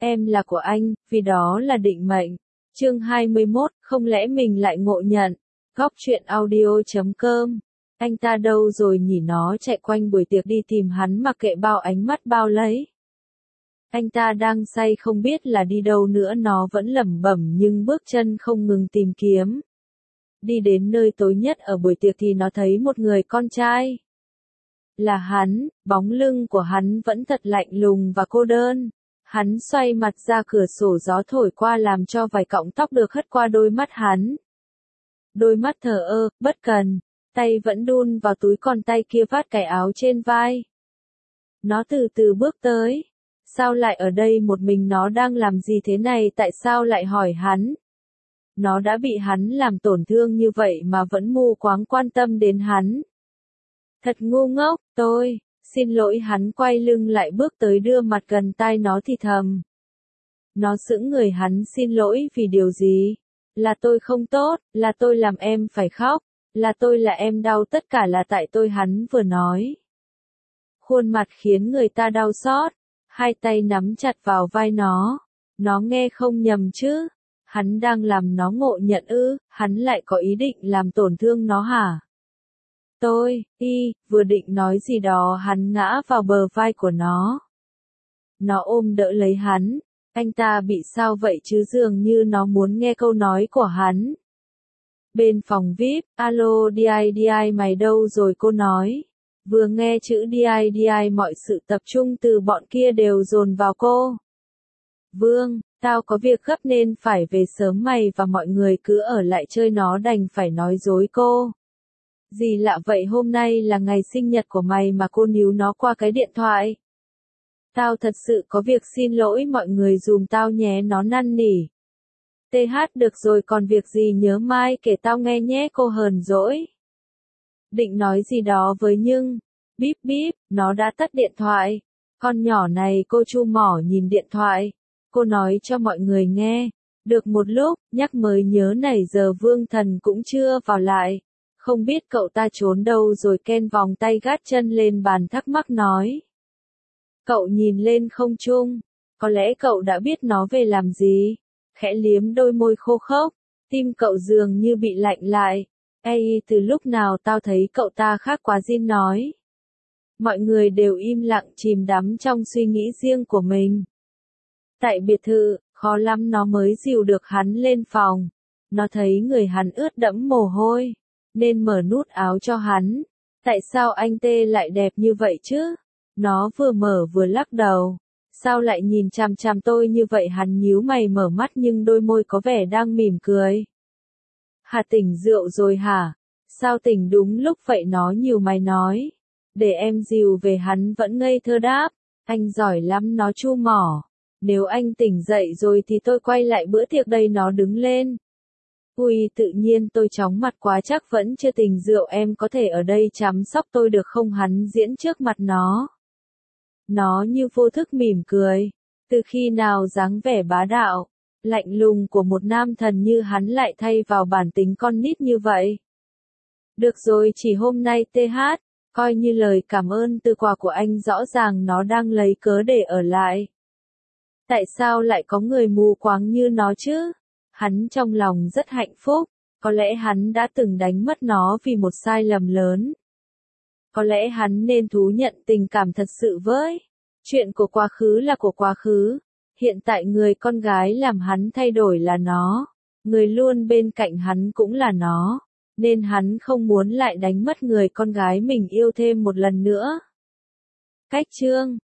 Em là của anh, vì đó là định mệnh. Chương 21, không lẽ mình lại ngộ nhận. Góc truyện audio.com. Anh ta đâu rồi nhỉ, nó chạy quanh buổi tiệc đi tìm hắn mà kệ bao ánh mắt bao lấy. Anh ta đang say không biết là đi đâu nữa, nó vẫn lẩm bẩm nhưng bước chân không ngừng tìm kiếm. Đi đến nơi tối nhất ở buổi tiệc thì nó thấy một người con trai. Là hắn, bóng lưng của hắn vẫn thật lạnh lùng và cô đơn. Hắn xoay mặt ra cửa sổ, gió thổi qua làm cho vài cọng tóc được hất qua đôi mắt hắn. Đôi mắt thờ ơ, bất cần, tay vẫn đun vào túi còn tay kia vắt cái áo trên vai. Nó từ từ bước tới. Sao lại ở đây một mình, nó đang làm gì thế này, tại sao lại hỏi hắn? Nó đã bị hắn làm tổn thương như vậy mà vẫn mù quáng quan tâm đến hắn. Thật ngu ngốc, tôi, xin lỗi. Hắn quay lưng lại bước tới đưa mặt gần tai nó thì thầm. Nó sững người. Hắn xin lỗi vì điều gì? Là tôi không tốt, là tôi làm em phải khóc, là tôi là em đau, tất cả là tại tôi, hắn vừa nói. Khuôn mặt khiến người ta đau xót, hai tay nắm chặt vào vai nó. Nó nghe không nhầm chứ? Hắn đang làm nó ngộ nhận ư? Hắn lại có ý định làm tổn thương nó hả? Vừa định nói gì đó hắn ngã vào bờ vai của nó. Nó ôm đỡ lấy hắn. Anh ta bị sao vậy chứ, dường như nó muốn nghe câu nói của hắn. Bên phòng VIP, alo DI mày đâu rồi, cô nói. Vừa nghe chữ DI mọi sự tập trung từ bọn kia đều dồn vào cô. Vương, tao có việc gấp nên phải về sớm, mày và mọi người cứ ở lại chơi. Nó đành phải nói dối cô. Gì lạ vậy, hôm nay là ngày sinh nhật của mày mà cô níu nó qua cái điện thoại. Tao thật sự có việc, xin lỗi mọi người dùm tao nhé, nó năn nỉ. TH được rồi, còn việc gì nhớ mai kể tao nghe nhé, cô hờn dỗi. Định nói gì đó với nhưng, bíp bíp, nó đã tắt điện thoại. Con nhỏ này, cô chu mỏ nhìn điện thoại. Cô nói cho mọi người nghe. Được một lúc, nhắc mới nhớ nãy giờ Vương Thần cũng chưa vào lại. Không biết cậu ta trốn đâu rồi. Ken vòng tay gác chân lên bàn thắc mắc nói. Cậu nhìn lên không trung. Có lẽ cậu đã biết nó về làm gì. Khẽ liếm đôi môi khô khốc. Tim cậu dường như bị lạnh lại. Ây, từ lúc nào tao thấy cậu ta khác quá, Jin nói. Mọi người đều im lặng, chìm đắm trong suy nghĩ riêng của mình. Tại biệt thự, khó lắm nó mới dìu được hắn lên phòng. Nó thấy người hắn ướt đẫm mồ hôi, nên mở nút áo cho hắn. Tại sao anh tê lại đẹp như vậy chứ? Nó vừa mở vừa lắc đầu. Sao lại nhìn chằm chằm tôi như vậy? Hắn nhíu mày mở mắt nhưng đôi môi có vẻ đang mỉm cười. Hà, tỉnh rượu rồi hả? Sao tỉnh đúng lúc vậy? Nó nhíu mày nói. Để em dìu về. Hắn vẫn ngây thơ đáp. Anh giỏi lắm, nó chu mỏ. Nếu anh tỉnh dậy rồi thì tôi quay lại bữa tiệc đây. Nó đứng lên. Ui, tự nhiên tôi chóng mặt quá, chắc vẫn chưa tỉnh rượu, em có thể ở đây chăm sóc tôi được không? Hắn diễn trước mặt nó. Nó như vô thức mỉm cười. Từ khi nào dáng vẻ bá đạo, lạnh lùng của một nam thần như hắn lại thay vào bản tính con nít như vậy? Được rồi, chỉ hôm nay TH, coi như lời cảm ơn từ quà của anh. Rõ ràng nó đang lấy cớ để ở lại. Tại sao lại có người mù quáng như nó chứ? Hắn trong lòng rất hạnh phúc. Có lẽ hắn đã từng đánh mất nó vì một sai lầm lớn. Có lẽ hắn nên thú nhận tình cảm thật sự với. Chuyện của quá khứ là của quá khứ. Hiện tại người con gái làm hắn thay đổi là nó. Người luôn bên cạnh hắn cũng là nó. Nên hắn không muốn lại đánh mất người con gái mình yêu thêm một lần nữa. Cách chương